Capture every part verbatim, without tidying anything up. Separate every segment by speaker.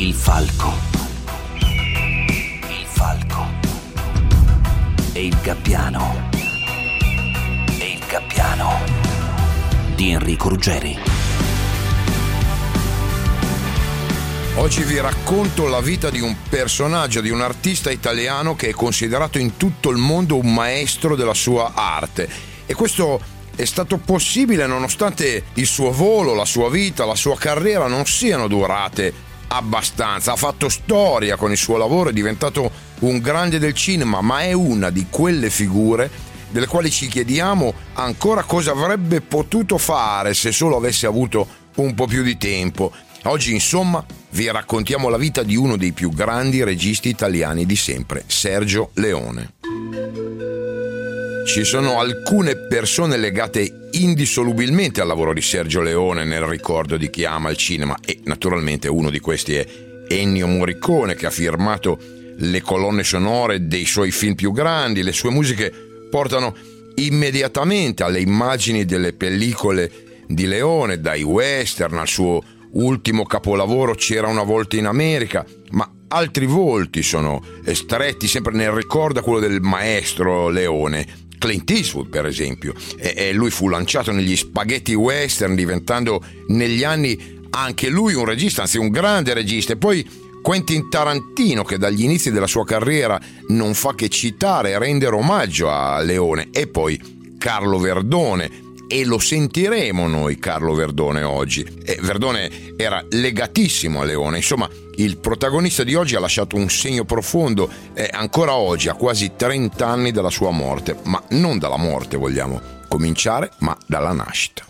Speaker 1: Il falco. Il falco. E il gabbiano. E il gabbiano di Enrico Ruggeri.
Speaker 2: Oggi vi racconto la vita di un personaggio, di un artista italiano che è considerato in tutto il mondo un maestro della sua arte. E questo è stato possibile nonostante il suo volo, la sua vita, la sua carriera non siano durate abbastanza. Ha fatto storia con il suo lavoro, è diventato un grande del cinema, ma è una di quelle figure delle quali ci chiediamo ancora cosa avrebbe potuto fare se solo avesse avuto un po' più di tempo. Oggi, insomma, vi raccontiamo la vita di uno dei più grandi registi italiani di sempre, Sergio Leone. Ci sono alcune persone legate indissolubilmente al lavoro di Sergio Leone nel ricordo di chi ama il cinema, e naturalmente uno di questi è Ennio Morricone, che ha firmato le colonne sonore dei suoi film più grandi. Le sue musiche portano immediatamente alle immagini delle pellicole di Leone, dai western al suo ultimo capolavoro C'era una volta in America, ma altri volti sono stretti sempre nel ricordo a quello del maestro Leone. Clint Eastwood, per esempio, e, e lui fu lanciato negli spaghetti western, diventando negli anni anche lui un regista, anzi un grande regista. E poi Quentin Tarantino, che dagli inizi della sua carriera non fa che citare e rendere omaggio a Leone, e poi Carlo Verdone. E lo sentiremo noi Carlo Verdone oggi. E Verdone era legatissimo a Leone. Insomma, il protagonista di oggi ha lasciato un segno profondo, e ancora oggi, a quasi trenta anni dalla sua morte. Ma non dalla morte vogliamo cominciare, ma dalla nascita.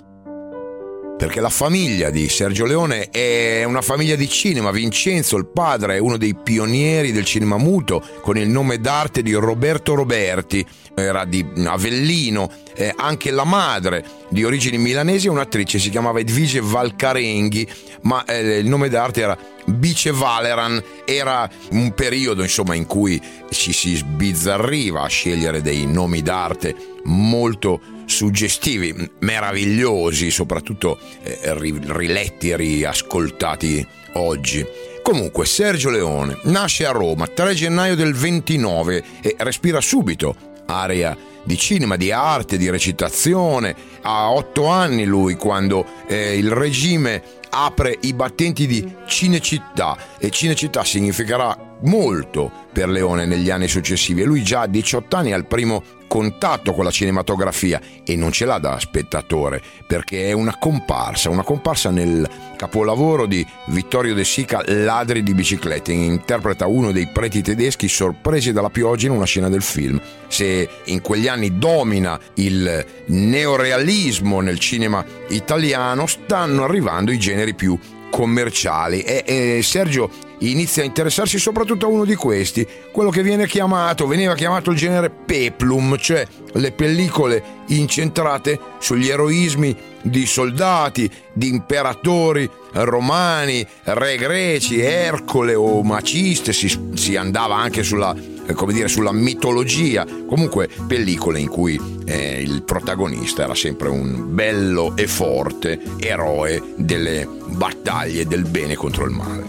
Speaker 2: Perché la famiglia di Sergio Leone è una famiglia di cinema. Vincenzo, il padre, è uno dei pionieri del cinema muto, con il nome d'arte di Roberto Roberti, era di Avellino. Eh, anche la madre, di origini milanesi, è un'attrice, si chiamava Edvige Valcarenghi, ma eh, il nome d'arte era Bice Valeran. Era un periodo, insomma, in cui ci si sbizzarriva a scegliere dei nomi d'arte molto suggestivi, meravigliosi, soprattutto eh, riletti e riascoltati oggi. Comunque, Sergio Leone nasce a Roma tre gennaio del ventinove e respira subito aria di cinema, di arte, di recitazione. Ha otto anni lui quando eh, il regime apre i battenti di Cinecittà, e Cinecittà significherà molto per Leone negli anni successivi, e lui già a diciotto anni ha il primo contatto con la cinematografia, e non ce l'ha da spettatore, perché è una comparsa, una comparsa nel capolavoro di Vittorio De Sica, Ladri di biciclette. Interpreta uno dei preti tedeschi sorpresi dalla pioggia in una scena del film. Se in quegli anni domina il neorealismo nel cinema italiano, stanno arrivando i generi più commerciali, e, e Sergio inizia a interessarsi soprattutto a uno di questi, quello che viene chiamato, veniva chiamato il genere peplum, cioè le pellicole incentrate sugli eroismi di soldati, di imperatori romani, re greci, Ercole o Maciste. Si, si andava anche sulla, eh, come dire, sulla mitologia. Comunque pellicole in cui eh, il protagonista era sempre un bello e forte eroe delle battaglie del bene contro il male.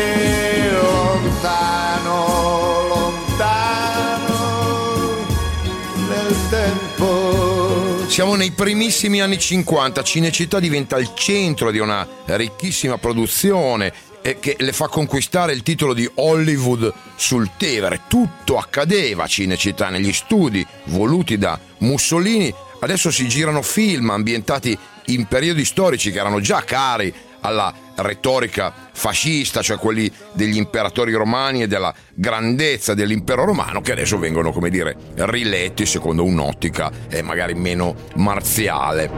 Speaker 3: E lontano, lontano nel tempo.
Speaker 2: Siamo nei primissimi anni cinquanta. Cinecittà diventa il centro di una ricchissima produzione che le fa conquistare il titolo di Hollywood sul Tevere. Tutto accadeva a Cinecittà, negli studi voluti da Mussolini. Adesso si girano film ambientati in periodi storici che erano già cari alla retorica fascista, cioè quelli degli imperatori romani e della grandezza dell'impero romano, che adesso vengono, come dire, riletti secondo un'ottica eh, magari meno marziale.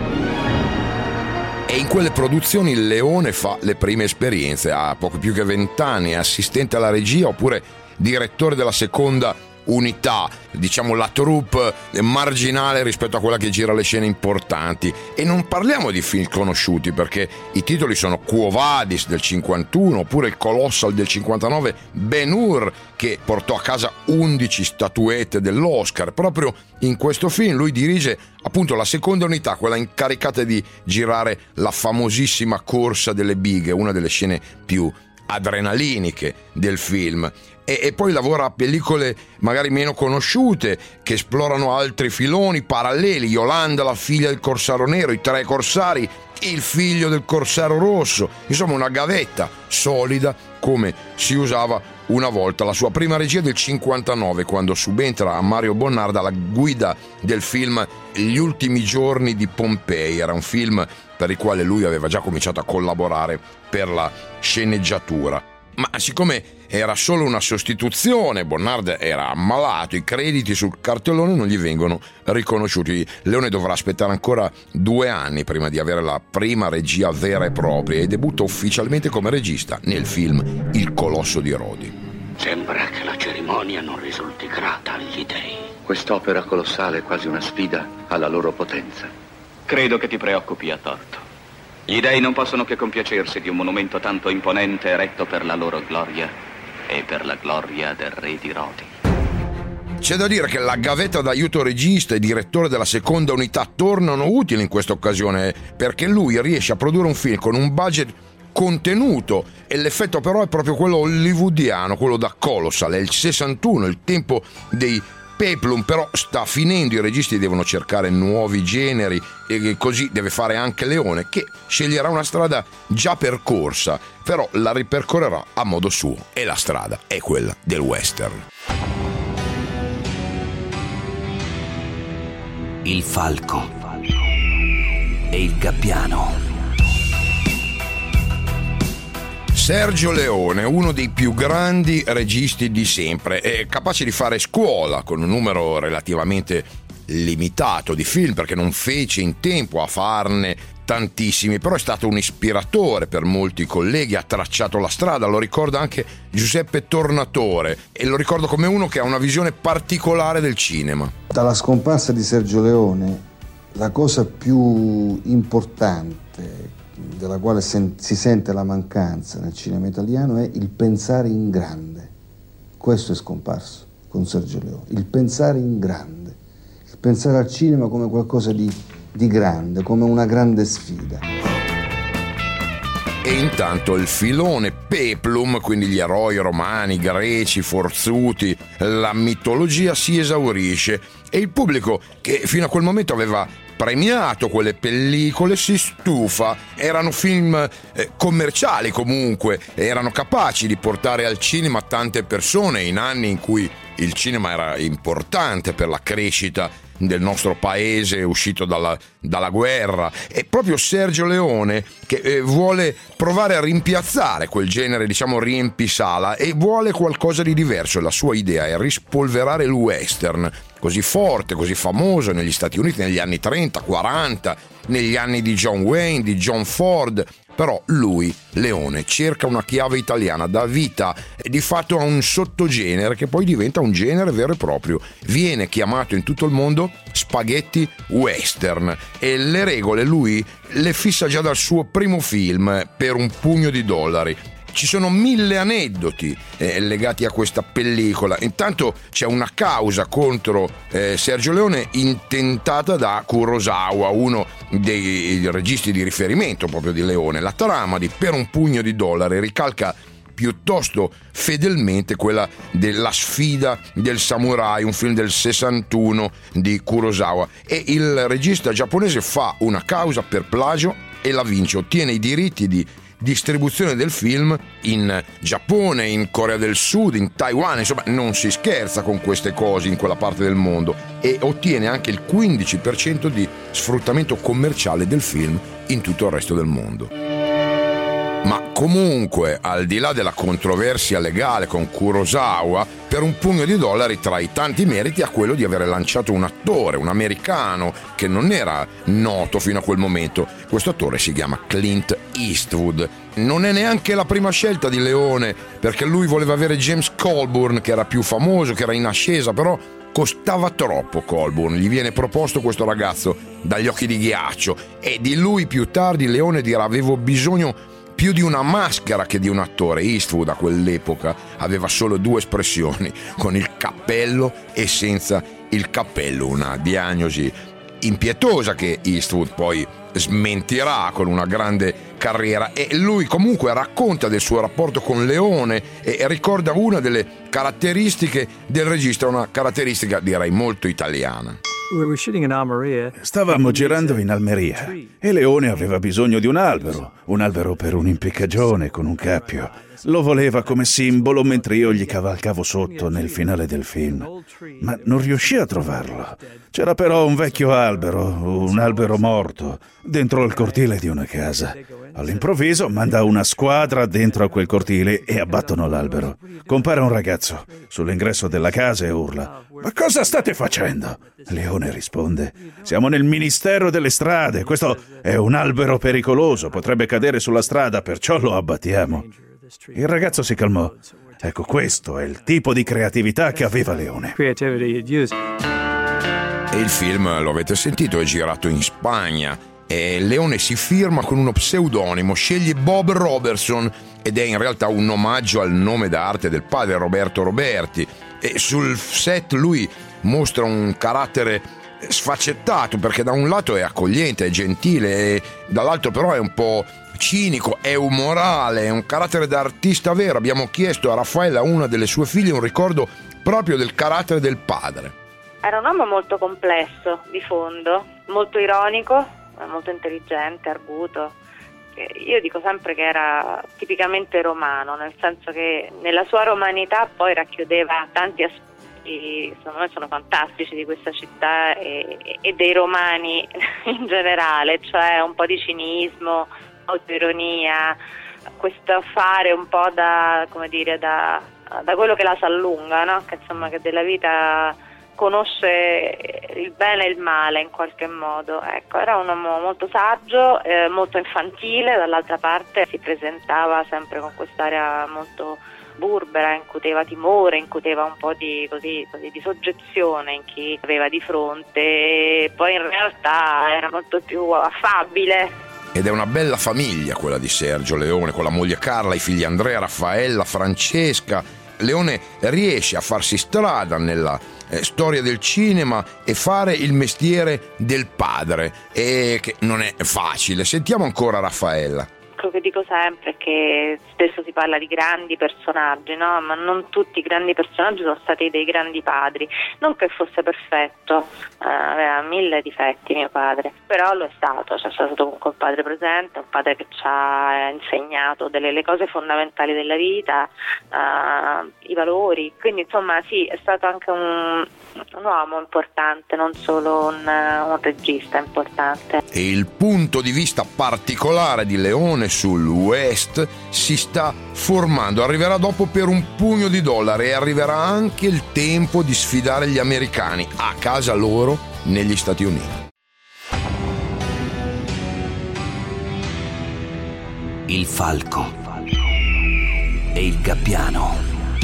Speaker 2: E in quelle produzioni Leone fa le prime esperienze. Ha poco più che vent'anni, è assistente alla regia oppure direttore della seconda unità, diciamo la troupe marginale rispetto a quella che gira le scene importanti. E non parliamo di film conosciuti, perché i titoli sono Quo Vadis del cinquantuno oppure il Colossal del cinquantanove, Ben-Hur, che portò a casa undici statuette dell'Oscar. Proprio in questo film lui dirige appunto la seconda unità, quella incaricata di girare la famosissima Corsa delle Bighe, una delle scene più adrenaliniche del film. E, e poi lavora a pellicole magari meno conosciute che esplorano altri filoni paralleli: Yolanda, la figlia del corsaro nero, I tre corsari, il figlio del corsaro rosso. Insomma, una gavetta solida come si usava una volta. La sua prima regia del cinquantanove, quando subentra a Mario Bonnard alla guida del film Gli ultimi giorni di Pompei. Era un film per il quale lui aveva già cominciato a collaborare per la sceneggiatura. Ma siccome era solo una sostituzione, Bonnard era ammalato, i crediti sul cartellone non gli vengono riconosciuti. Leone dovrà aspettare ancora due anni prima di avere la prima regia vera e propria e debutta ufficialmente come regista nel film Il Colosso di Rodi.
Speaker 4: Sembra che la cerimonia non risulti grata agli dei.
Speaker 5: Quest'opera colossale è quasi una sfida alla loro potenza.
Speaker 6: Credo che ti preoccupi a torto. Gli dei non possono che compiacersi di un monumento tanto imponente eretto per la loro gloria e per la gloria del re di Rodi.
Speaker 2: C'è da dire che la gavetta d'aiuto regista e direttore della seconda unità tornano utili in questa occasione, perché lui riesce a produrre un film con un budget contenuto e l'effetto però è proprio quello hollywoodiano, quello da Colossal. È il sessantuno, il tempo dei Peplum, però sta finendo, i registi devono cercare nuovi generi e così deve fare anche Leone, che sceglierà una strada già percorsa, però la ripercorrerà a modo suo e la strada è quella del western.
Speaker 1: Il falco e il gabbiano.
Speaker 2: Sergio Leone, uno dei più grandi registi di sempre, è capace di fare scuola con un numero relativamente limitato di film, perché non fece in tempo a farne tantissimi, però è stato un ispiratore per molti colleghi, ha tracciato la strada. Lo ricorda anche Giuseppe Tornatore e lo ricordo come uno che ha una visione particolare del cinema.
Speaker 7: Dalla scomparsa di Sergio Leone, la cosa più importante della quale sen- si sente la mancanza nel cinema italiano è il pensare in grande. Questo è scomparso con Sergio Leone, il pensare in grande, il pensare al cinema come qualcosa di, di grande, come una grande sfida.
Speaker 2: E intanto il filone Peplum, quindi gli eroi romani, greci, forzuti, la mitologia si esaurisce e il pubblico, che fino a quel momento aveva premiato quelle pellicole, si stufa. Erano film eh, commerciali, comunque erano capaci di portare al cinema tante persone in anni in cui il cinema era importante per la crescita del nostro paese uscito dalla, dalla guerra. E proprio Sergio Leone che eh, vuole provare a rimpiazzare quel genere, diciamo, riempisala, e vuole qualcosa di diverso. La sua idea è rispolverare il western, così forte, così famoso negli Stati Uniti negli anni trenta, quaranta, negli anni di John Wayne, di John Ford. Però lui, Leone, cerca una chiave italiana, dà vita di fatto a un sottogenere che poi diventa un genere vero e proprio. Viene chiamato in tutto il mondo spaghetti western e le regole lui le fissa già dal suo primo film, Per un pugno di dollari. Ci sono mille aneddoti eh, legati a questa pellicola. Intanto c'è una causa contro eh, Sergio Leone intentata da Kurosawa, uno dei registi di riferimento proprio di Leone. La trama di Per un pugno di dollari ricalca piuttosto fedelmente quella della sfida del samurai, un film del sessantuno di Kurosawa, e il regista giapponese fa una causa per plagio e la vince, ottiene i diritti di distribuzione del film in Giappone, in Corea del Sud, in Taiwan. Insomma, non si scherza con queste cose in quella parte del mondo, e ottiene anche il quindici per cento di sfruttamento commerciale del film in tutto il resto del mondo. Ma comunque, al di là della controversia legale con Kurosawa, Per un pugno di dollari tra i tanti meriti ha quello di avere lanciato un attore, un americano, che non era noto fino a quel momento. Questo attore si chiama Clint Eastwood. Non è neanche la prima scelta di Leone, perché lui voleva avere James Colburn, che era più famoso, che era in ascesa, però costava troppo Colburn. Gli viene proposto questo ragazzo dagli occhi di ghiaccio, e di lui più tardi Leone dirà: avevo bisogno più di una maschera che di un attore. Eastwood a quell'epoca aveva solo due espressioni, con il cappello e senza il cappello, una diagnosi impietosa che Eastwood poi smentirà con una grande carriera, e lui comunque racconta del suo rapporto con Leone e ricorda una delle caratteristiche del regista, una caratteristica direi molto italiana.
Speaker 8: Stavamo girando in Almeria e Leone aveva bisogno di un albero, un albero per un'impiccagione con un cappio. Lo voleva come simbolo mentre io gli cavalcavo sotto nel finale del film, ma non riuscì a trovarlo. C'era però un vecchio albero, un albero morto, dentro il cortile di una casa. All'improvviso manda una squadra dentro a quel cortile e abbattono l'albero. Compare un ragazzo sull'ingresso della casa e urla: «Ma cosa state facendo?» Leone risponde: «Siamo nel Ministero delle Strade, questo è un albero pericoloso, potrebbe cadere sulla strada, perciò lo abbattiamo». Il ragazzo si calmò. Ecco, questo è il tipo di creatività che aveva Leone.
Speaker 2: E il film, lo avete sentito, è girato in Spagna e Leone si firma con uno pseudonimo, sceglie Bob Robertson ed è in realtà un omaggio al nome d'arte del padre, Roberto Roberti, e sul set lui mostra un carattere sfaccettato, perché da un lato è accogliente, è gentile, e dall'altro però è un po' cinico, è umorale, è un carattere da artista vero. Abbiamo chiesto a Raffaella, una delle sue figlie, un ricordo proprio del carattere del padre.
Speaker 9: Era un uomo molto complesso di fondo, molto ironico, molto intelligente, arguto. Io dico sempre che era tipicamente romano, nel senso che nella sua romanità poi racchiudeva tanti aspetti, secondo me sono fantastici, di questa città e, e dei romani in generale, cioè un po' di cinismo, autoironia, questo fare un po' da, come dire, da, da quello che la sa lunga, no? Che insomma che della vita conosce il bene e il male in qualche modo. Ecco, era un uomo molto saggio, eh, molto infantile, dall'altra parte si presentava sempre con quest'area molto burbera, incuteva timore, incuteva un po' di, così, così, di soggezione in chi aveva di fronte, e poi in realtà era molto più affabile.
Speaker 2: Ed è una bella famiglia quella di Sergio Leone, con la moglie Carla, i figli Andrea, Raffaella, Francesca. Leone riesce a farsi strada nella eh, storia del cinema e fare il mestiere del padre, e che non è facile. Sentiamo ancora Raffaella.
Speaker 9: Quello che dico sempre è che spesso si parla di grandi personaggi, no? Ma non tutti i grandi personaggi sono stati dei grandi padri. Non che fosse perfetto, eh, aveva mille difetti mio padre, però lo è stato, cioè, è stato comunque un padre presente, un padre che ci ha insegnato delle le cose fondamentali della vita, eh, i valori. Quindi insomma sì, è stato anche un, un uomo importante, non solo un, un regista importante.
Speaker 2: E il punto di vista particolare di Leone sul West si sta formando, arriverà dopo per un pugno di dollari, e arriverà anche il tempo di sfidare gli americani a casa loro negli Stati Uniti.
Speaker 1: Il falco e il gabbiano.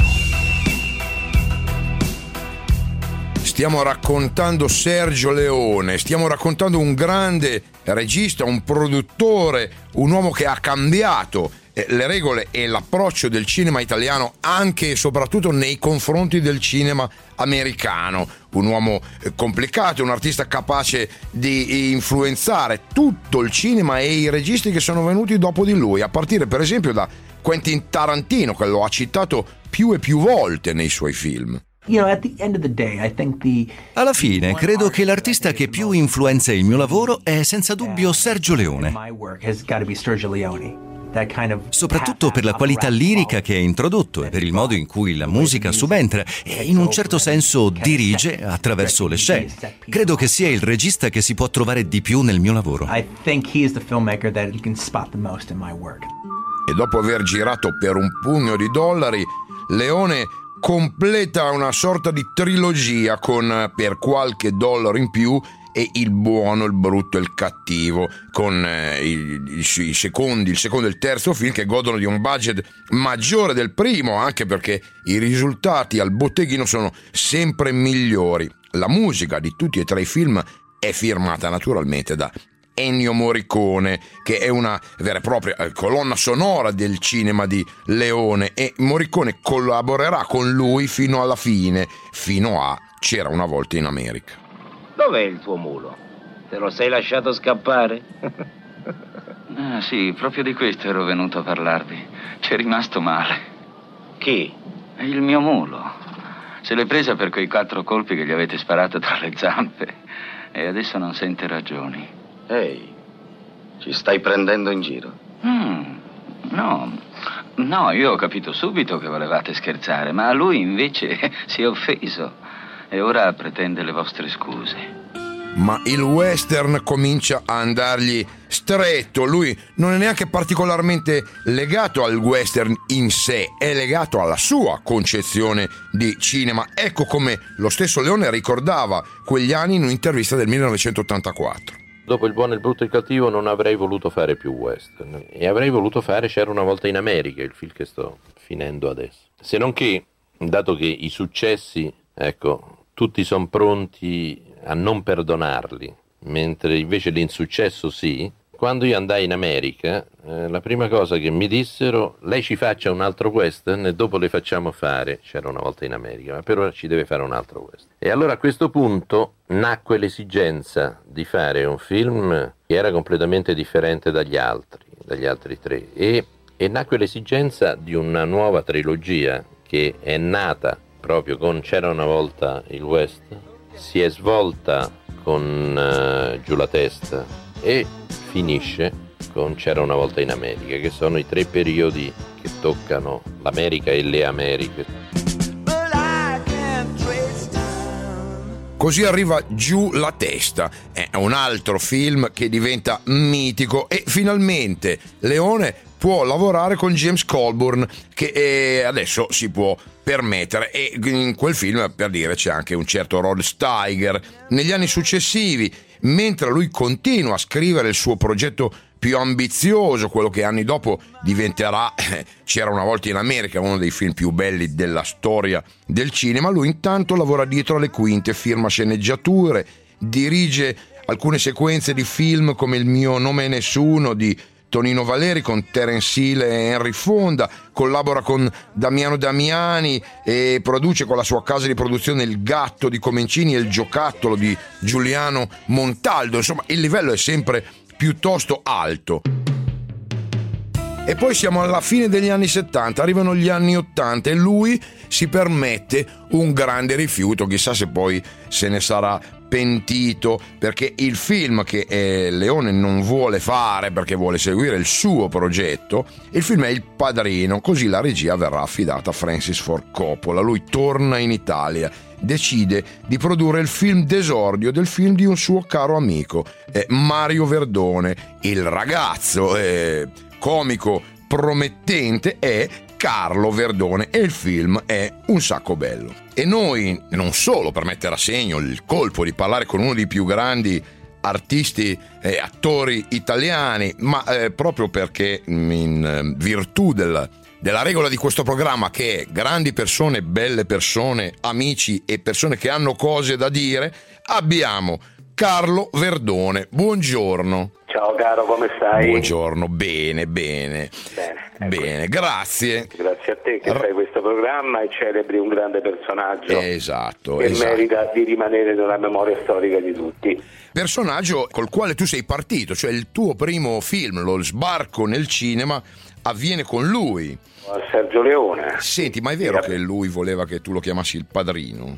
Speaker 2: Stiamo raccontando Sergio Leone, stiamo raccontando un grande regista, un produttore, un uomo che ha cambiato le regole e l'approccio del cinema italiano anche e soprattutto nei confronti del cinema americano. Un uomo complicato, un artista capace di influenzare tutto il cinema e i registi che sono venuti dopo di lui, a partire per esempio da Quentin Tarantino, che lo ha citato più e più volte nei suoi film.
Speaker 10: Alla fine, credo che l'artista che più influenza il mio lavoro è senza dubbio Sergio Leone. Soprattutto per la qualità lirica che ha introdotto e per il modo in cui la musica subentra e in un certo senso dirige attraverso le scene. Credo che sia il regista che si può trovare di più nel mio lavoro.
Speaker 2: E dopo aver girato per un pugno di dollari, Leone completa una sorta di trilogia con Per qualche dollaro in più e Il buono, il brutto e il cattivo, con eh, i, i, i secondi, il secondo e il terzo film che godono di un budget maggiore del primo, anche perché i risultati al botteghino sono sempre migliori. La musica di tutti e tre i film è firmata naturalmente da Ennio Morricone, che è una vera e propria colonna sonora del cinema di Leone, e Morricone collaborerà con lui fino alla fine, fino a C'era una volta in America.
Speaker 11: Dov'è il tuo mulo? Te lo sei lasciato scappare?
Speaker 6: Ah, sì, proprio di questo ero venuto a parlarvi. C'è rimasto male.
Speaker 11: Chi?
Speaker 6: Il mio mulo. Se l'è presa per quei quattro colpi che gli avete sparato tra le zampe. E adesso non sente ragioni.
Speaker 11: Ehi, ci stai prendendo in giro?
Speaker 6: Mm, no, no, io ho capito subito che volevate scherzare, ma lui invece si è offeso e ora pretende le vostre scuse.
Speaker 2: Ma il western comincia a andargli stretto. Lui non è neanche particolarmente legato al western in sé, è legato alla sua concezione di cinema. Ecco come lo stesso Leone ricordava quegli anni in un'intervista del millenovecentottantaquattro.
Speaker 12: Dopo Il buono, il brutto e il cattivo non avrei voluto fare più western e avrei voluto fare C'era una volta in America, il film che sto finendo adesso. Se non che, dato che i successi, ecco, tutti sono pronti a non perdonarli, mentre invece l'insuccesso sì, quando io andai in America, eh, la prima cosa che mi dissero: lei ci faccia un altro western e dopo le facciamo fare C'era una volta in America, ma per ora ci deve fare un altro western. E allora a questo punto nacque l'esigenza di fare un film che era completamente differente dagli altri, dagli altri tre, e, e nacque l'esigenza di una nuova trilogia che è nata proprio con C'era una volta il West, si è svolta con uh, Giù la testa e finisce con C'era una volta in America, che sono i tre periodi che toccano l'America e le Americhe.
Speaker 2: Così arriva Giù la testa, è un altro film che diventa mitico e finalmente Leone può lavorare con James Coburn, che adesso si può permettere, e in quel film, per dire, c'è anche un certo Rod Steiger. Negli anni successivi, mentre lui continua a scrivere il suo progetto più ambizioso, quello che anni dopo diventerà eh, C'era una volta in America, uno dei film più belli della storia del cinema, lui intanto lavora dietro alle quinte, firma sceneggiature, dirige alcune sequenze di film come Il mio nome è nessuno di Tonino Valeri con Terence Hill e Henry Fonda, collabora con Damiano Damiani e produce con la sua casa di produzione Il gatto di Comencini e Il giocattolo di Giuliano Montaldo. Insomma, il livello è sempre piuttosto alto. E poi siamo alla fine degli anni settanta, arrivano gli anni ottanta e lui si permette un grande rifiuto, chissà se poi se ne sarà pentito, perché il film che eh, Leone non vuole fare perché vuole seguire il suo progetto, il film è Il Padrino, così la regia verrà affidata a Francis Ford Coppola. Lui torna in Italia, decide di produrre il film d'esordio del film di un suo caro amico, eh, Mario Verdone. Il ragazzo eh, comico promettente è Carlo Verdone e il film è un sacco bello. E noi, non solo per mettere a segno il colpo di parlare con uno dei più grandi artisti e attori italiani, ma eh, proprio perché in virtù del, della regola di questo programma, che è grandi persone, belle persone, amici e persone che hanno cose da dire, abbiamo Carlo Verdone. Buongiorno.
Speaker 13: Ciao caro, come stai?
Speaker 2: Buongiorno, bene, bene.
Speaker 13: Bene, ecco.
Speaker 2: Bene, grazie.
Speaker 13: Grazie a te che fai questo programma e celebri un grande personaggio.
Speaker 2: Esatto,
Speaker 13: che
Speaker 2: esatto.
Speaker 13: merita di rimanere nella memoria storica di tutti.
Speaker 2: Personaggio col quale tu sei partito, cioè il tuo primo film, lo sbarco nel cinema, avviene con lui.
Speaker 13: Sergio Leone.
Speaker 2: Senti, ma è vero che lui voleva che tu lo chiamassi Il Padrino?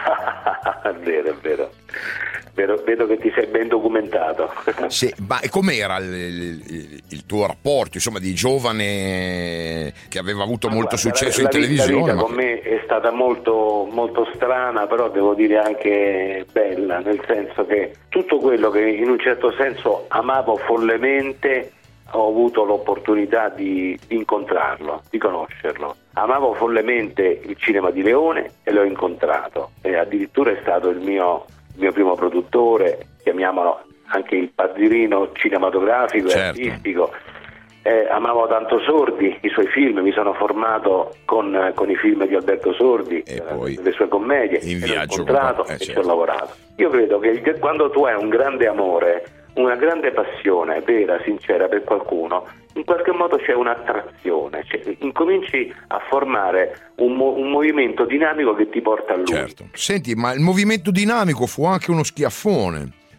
Speaker 13: È vero, è vero. Vedo, vedo che ti sei ben documentato.
Speaker 2: Sì, ma com'era il, il, il tuo rapporto, insomma, di giovane che aveva avuto ma molto guarda, successo la, in la televisione?
Speaker 13: La vita
Speaker 2: ma...
Speaker 13: con me è stata molto, molto strana, però devo dire anche bella, nel senso che tutto quello che in un certo senso amavo follemente ho avuto l'opportunità di, di incontrarlo, di conoscerlo. Amavo follemente il cinema di Leone e l'ho incontrato, e addirittura è stato il mio il mio primo produttore, chiamiamolo anche il padrino cinematografico
Speaker 2: certo.
Speaker 13: e artistico. Eh, amavo tanto Sordi, i suoi film, mi sono formato con, con i film di Alberto Sordi,
Speaker 2: e poi
Speaker 13: le sue commedie,
Speaker 2: in
Speaker 13: l'ho
Speaker 2: viaggio
Speaker 13: incontrato
Speaker 2: con... eh,
Speaker 13: e
Speaker 2: certo.
Speaker 13: ci ho lavorato. Io credo che quando tu hai un grande amore, una grande passione vera, sincera per qualcuno, in qualche modo c'è un'attrazione, cioè, incominci a formare un, mo- un movimento dinamico che ti porta a lui.
Speaker 2: Certo. Senti, ma il movimento dinamico fu anche uno schiaffone,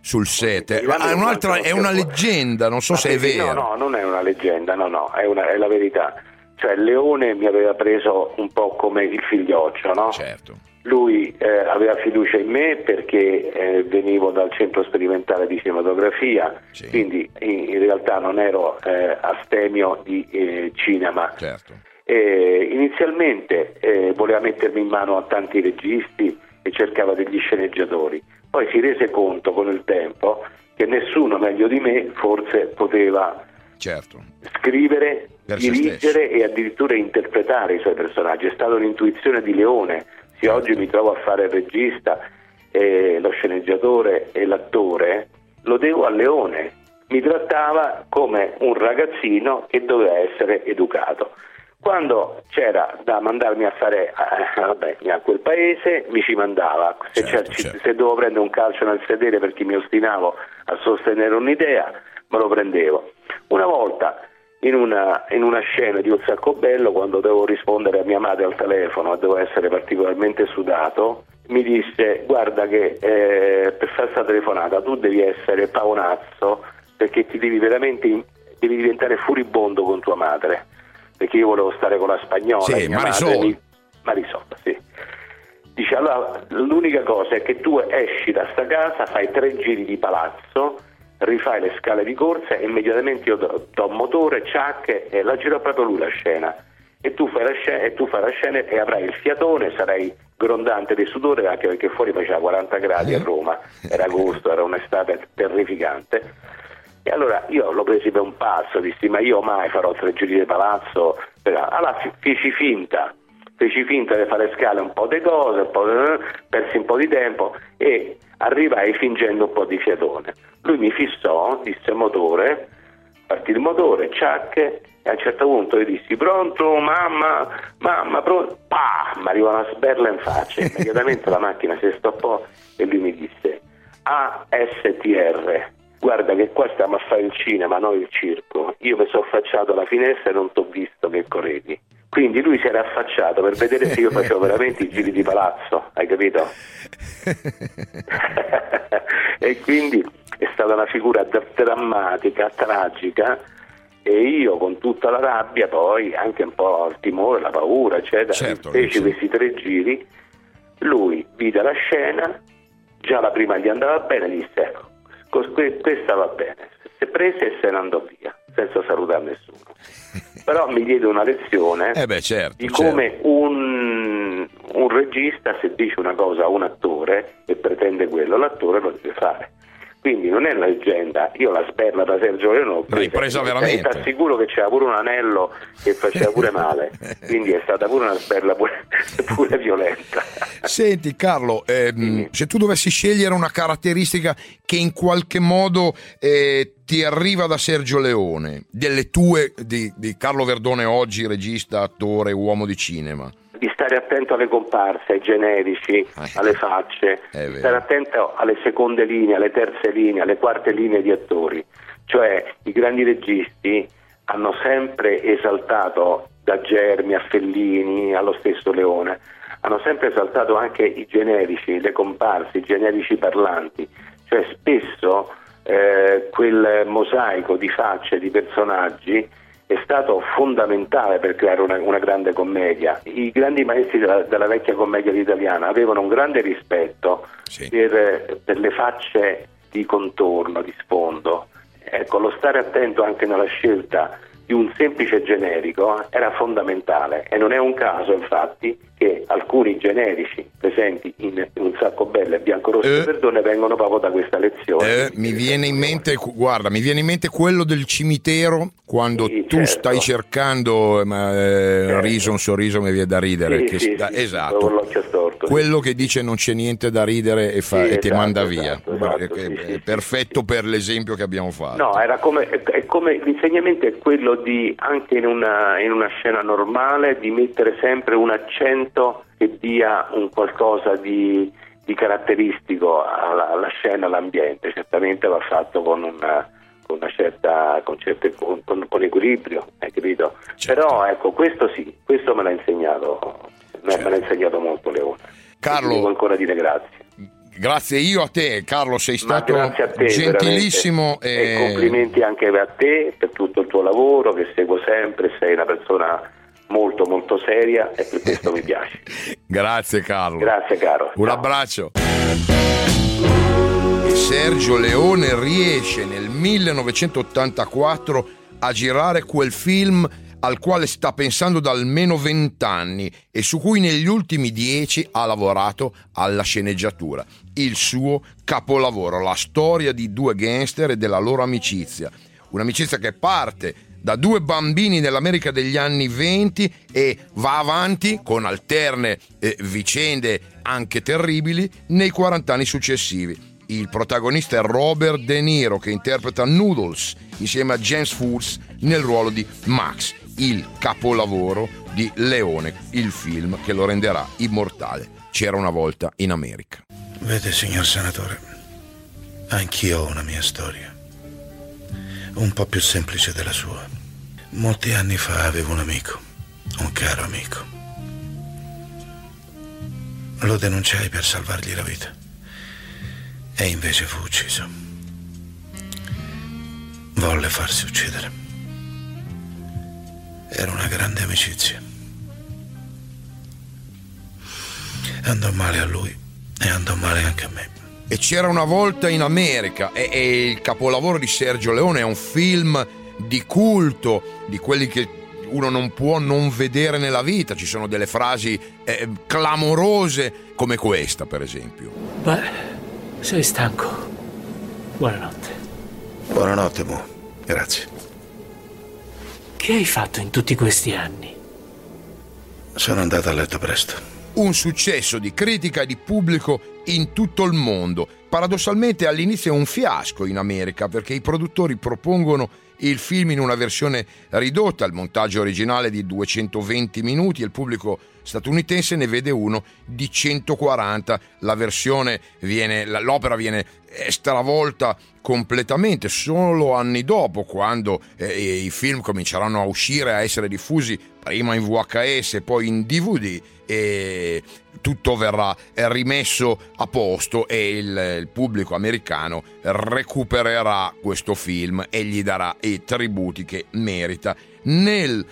Speaker 2: sul set. È,
Speaker 13: Ivano
Speaker 2: è, un'altra,
Speaker 13: quanto-
Speaker 2: è una leggenda, non so
Speaker 13: Ma
Speaker 2: se è
Speaker 13: perché-
Speaker 2: vero.
Speaker 13: No, no, non è una leggenda, no, no, è, una, è la verità. Cioè Leone mi aveva preso un po' come il figlioccio, no?
Speaker 2: Certo.
Speaker 13: Lui eh, aveva fiducia in me perché eh, venivo dal centro sperimentale di cinematografia,
Speaker 2: Sì.
Speaker 13: quindi in, in realtà non ero eh, astemio di eh, cinema.
Speaker 2: Certo.
Speaker 13: Eh, inizialmente eh, voleva mettermi in mano a tanti registi e cercava degli sceneggiatori, poi si rese conto con il tempo che nessuno meglio di me forse poteva
Speaker 2: Certo.
Speaker 13: scrivere,
Speaker 2: Per se
Speaker 13: dirigere e addirittura interpretare i suoi personaggi. È stata un'intuizione di Leone. Se oggi mi trovo a fare il regista, eh, lo sceneggiatore e l'attore, lo devo a Leone. Mi trattava come un ragazzino che doveva essere educato. Quando c'era da mandarmi a fare eh, vabbè, a quel paese, mi ci mandava. Se,
Speaker 2: Certo,
Speaker 13: c'è-
Speaker 2: certo.
Speaker 13: se dovevo prendere un calcio nel sedere perché mi ostinavo a sostenere un'idea, me lo prendevo. Una volta in una, in una scena di Un sacco bello, quando devo rispondere a mia madre al telefono e devo essere particolarmente sudato, mi disse: guarda che eh, per fare questa telefonata tu devi essere pavonazzo, perché ti devi veramente devi diventare furibondo con tua madre, perché io volevo stare con la spagnola.
Speaker 2: Sì,
Speaker 13: e mia
Speaker 2: Marisol.
Speaker 13: madre mi- Marisol, sì. Dice: allora l'unica cosa è che tu esci da sta casa, fai tre giri di palazzo, rifai le scale di corsa e immediatamente io do, do motore, ciacche e la giro proprio lui la scena. E tu fai la scena e tu fai la scena e avrai il fiatone, sarai grondante di sudore, anche perché fuori faceva quaranta gradi a Roma, era agosto, era un'estate terrificante. E allora io l'ho preso per un pazzo, dissi: ma io mai farò tre giri di palazzo. Allora f- feci finta feci finta di fare scale un po' di cose, un po' di- persi un po' di tempo e arrivai fingendo un po' di fiatone. Lui mi fissò, disse motore, partì il motore, ciacche, e a un certo punto io dissi: pronto, mamma, mamma, pronto, pah, mi arriva una sberla in faccia. Immediatamente la macchina si stoppò e lui mi disse: A S T R, guarda che qua stiamo a fare il cinema, non il circo. Io mi sono affacciato alla finestra e non t'ho visto che correvi. Quindi lui si era affacciato per vedere se io facevo veramente i giri di palazzo, hai capito? E quindi è stata una figura d- drammatica, tragica, e io con tutta la rabbia, poi anche un po' il timore, la paura, eccetera,
Speaker 2: Certo,
Speaker 13: feci
Speaker 2: sì.
Speaker 13: questi tre giri. Lui vide la scena, già la prima gli andava bene, disse: ecco, cos- que- questa va bene. Si prese e se ne andò via, senza salutare nessuno. Però mi diede una lezione
Speaker 2: Eh beh, certo,
Speaker 13: di
Speaker 2: certo.
Speaker 13: come un, un regista, se dice una cosa a un attore e pretende quello, l'attore lo deve fare. Quindi non è una leggenda, io la sberla da Sergio Leone l'ho
Speaker 2: L'hai presa veramente.
Speaker 13: e ti assicuro che c'era pure un anello che faceva pure male, quindi è stata pure una sberla pure, pure violenta.
Speaker 2: Senti Carlo, ehm, se tu dovessi scegliere una caratteristica che in qualche modo eh, ti arriva da Sergio Leone, delle tue, di, di Carlo Verdone oggi, regista, attore, uomo di cinema.
Speaker 13: Di stare attento alle comparse, ai generici, alle facce,
Speaker 2: È
Speaker 13: di
Speaker 2: vero.
Speaker 13: stare attento alle seconde linee, alle terze linee, alle quarte linee di attori. Cioè i grandi registi hanno sempre esaltato, da Germi a Fellini allo stesso Leone, hanno sempre esaltato anche i generici, le comparse, i generici parlanti. Cioè spesso eh, quel mosaico di facce, di personaggi è stato fondamentale per creare una, una grande commedia. I grandi maestri della, della vecchia commedia italiana avevano un grande rispetto
Speaker 2: Sì.
Speaker 13: per, per le facce di contorno, di sfondo. Ecco, lo stare attento anche nella scelta di un semplice generico era fondamentale, e non è un caso infatti che alcuni generici presenti in Un sacco bello e Biancorosso
Speaker 2: Eh.
Speaker 13: e Verdone vengono proprio da questa lezione.
Speaker 2: Eh, mi viene in mente, guarda, mi viene in mente quello del cimitero, quando
Speaker 13: Sì,
Speaker 2: tu
Speaker 13: certo.
Speaker 2: stai cercando ma, eh,
Speaker 13: Certo.
Speaker 2: riso, un sorriso mi viene da ridere.
Speaker 13: Sì,
Speaker 2: che
Speaker 13: sì,
Speaker 2: sta-
Speaker 13: sì, con
Speaker 2: esatto.
Speaker 13: l'occhio storto.
Speaker 2: Quello che dice non c'è niente da ridere e, fa,
Speaker 13: Sì,
Speaker 2: e ti
Speaker 13: esatto,
Speaker 2: manda via.
Speaker 13: esatto,
Speaker 2: Guarda,
Speaker 13: esatto,
Speaker 2: che-
Speaker 13: sì,
Speaker 2: è
Speaker 13: sì,
Speaker 2: perfetto
Speaker 13: sì.
Speaker 2: per l'esempio che abbiamo fatto.
Speaker 13: No, era come, è, è come l'insegnamento è quello di, anche in una, in una scena normale, di mettere sempre un accento che dia un qualcosa di, di caratteristico alla, alla scena, all'ambiente. Certamente va fatto con una, con una certa, con, certe, con, con, con equilibrio, hai capito?
Speaker 2: Certo.
Speaker 13: Però ecco, questo sì, questo me l'ha insegnato, me-
Speaker 2: Certo.
Speaker 13: me l'ha insegnato molto Leone.
Speaker 2: Carlo,
Speaker 13: E ti devo ancora dire grazie.
Speaker 2: Grazie io a te, Carlo, sei stato
Speaker 13: Ma grazie a te,
Speaker 2: gentilissimo
Speaker 13: e...
Speaker 2: e...
Speaker 13: e complimenti anche a te per tutto il tuo lavoro, che seguo sempre, sei una persona molto molto seria e per questo mi piace.
Speaker 2: Grazie Carlo.
Speaker 13: Grazie caro.
Speaker 2: Un Ciao. Abbraccio. E Sergio Leone riesce nel millenovecentottantaquattro a girare quel film al quale sta pensando da almeno vent'anni e su cui negli ultimi dieci ha lavorato alla sceneggiatura. Il suo capolavoro, la storia di due gangster e della loro amicizia. Un'amicizia che parte da due bambini nell'America degli anni venti e va avanti con alterne eh, vicende anche terribili nei quaranta anni successivi. Il protagonista è Robert De Niro, che interpreta Noodles insieme a James Woods nel ruolo di Max, il capolavoro di Leone, il film che lo renderà immortale. C'era una volta in America.
Speaker 14: Vede, signor senatore, anch'io ho una mia storia, un po' più semplice della sua. Molti anni fa avevo un amico, un caro amico. Lo denunciai per salvargli la vita e invece fu ucciso. Volle farsi uccidere. Era una grande amicizia. Andò male a lui e andò male anche a me.
Speaker 2: E c'era una volta in America, e, e il capolavoro di Sergio Leone è un film di culto, di quelli che uno non può non vedere nella vita. Ci sono delle frasi eh, clamorose come questa, per esempio.
Speaker 15: Beh, sei stanco. Buonanotte.
Speaker 14: Buonanotte, Mo. Grazie.
Speaker 15: Che hai fatto in tutti questi anni?
Speaker 14: Sono andato a letto presto.
Speaker 2: Un successo di critica e di pubblico in tutto il mondo. Paradossalmente all'inizio è un fiasco in America perché i produttori propongono il film in una versione ridotta, il montaggio originale di duecentoventi minuti, e il pubblico statunitense ne vede uno di centoquaranta. La versione viene, l'opera viene stravolta completamente solo anni dopo, quando eh, i film cominceranno a uscire, a essere diffusi prima in V H S e poi in D V D, e tutto verrà rimesso a posto e il, il pubblico americano recupererà questo film e gli darà i tributi che merita. Nel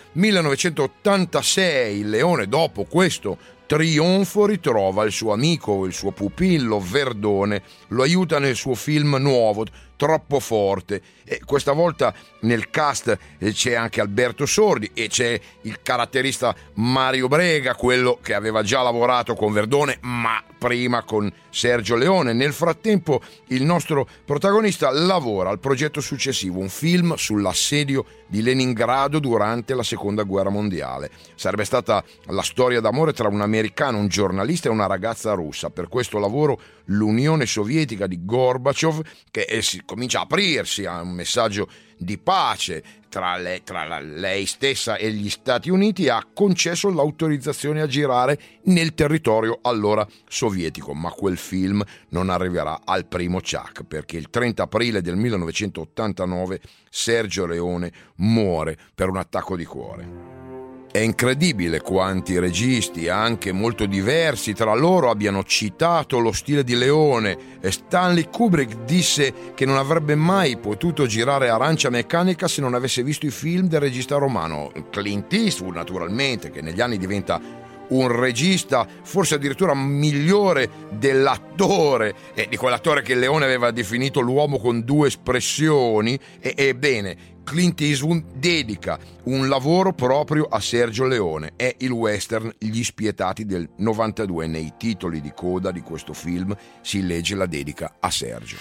Speaker 2: millenovecentottantasei Leone, dopo questo trionfo, ritrova il suo amico, il suo pupillo Verdone, lo aiuta nel suo film nuovo Troppo forte, e questa volta nel cast c'è anche Alberto Sordi e c'è il caratterista Mario Brega, quello che aveva già lavorato con Verdone ma prima con Sergio Leone. Nel frattempo il nostro protagonista lavora al progetto successivo, un film sull'assedio di Leningrado durante la seconda guerra mondiale. Sarebbe stata la storia d'amore tra un americano, un giornalista e una ragazza russa. Per questo lavoro l'Unione Sovietica di Gorbaciov, che eh, si comincia a aprirsi a un messaggio di pace tra lei, tra la, lei stessa e gli Stati Uniti, ha concesso l'autorizzazione a girare nel territorio allora sovietico, ma quel film non arriverà al primo ciak, perché il trenta aprile del millenovecentottantanove Sergio Leone muore per un attacco di cuore. È incredibile quanti registi, anche molto diversi tra loro, abbiano citato lo stile di Leone. Stanley Kubrick disse che non avrebbe mai potuto girare Arancia Meccanica se non avesse visto i film del regista romano. Clint Eastwood, naturalmente, che negli anni diventa un regista forse addirittura migliore dell'attore, e di quell'attore che Leone aveva definito l'uomo con due espressioni. E, ebbene, Clint Eastwood dedica un lavoro proprio a Sergio Leone. È il western Gli Spietati del novantadue. Nei titoli di coda di questo film si legge la dedica a Sergio.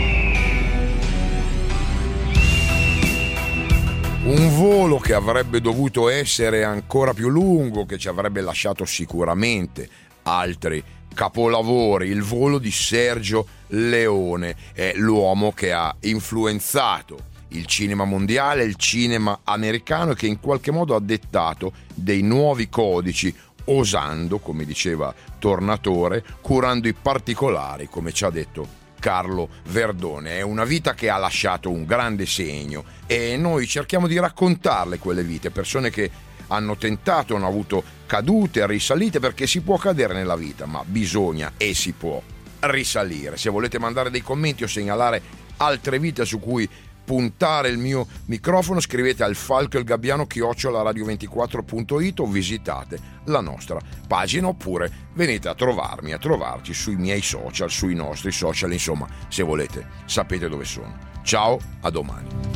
Speaker 2: Un volo che avrebbe dovuto essere ancora più lungo, che ci avrebbe lasciato sicuramente altri capolavori. Il volo di Sergio Leone è l'uomo che ha influenzato il cinema mondiale, il cinema americano, che in qualche modo ha dettato dei nuovi codici, osando, come diceva Tornatore, curando i particolari, come ci ha detto Carlo Verdone. È una vita che ha lasciato un grande segno e noi cerchiamo di raccontarle quelle vite, persone che hanno tentato, hanno avuto cadute, risalite, perché si può cadere nella vita, ma bisogna e si può risalire. Se volete mandare dei commenti o segnalare altre vite su cui puntare il mio microfono, scrivete al falco il gabbiano chiocciola radio ventiquattro punto it o visitate la nostra pagina, oppure venite a trovarmi, a trovarci sui miei social, sui nostri social, insomma, se volete sapete dove sono. Ciao, a domani.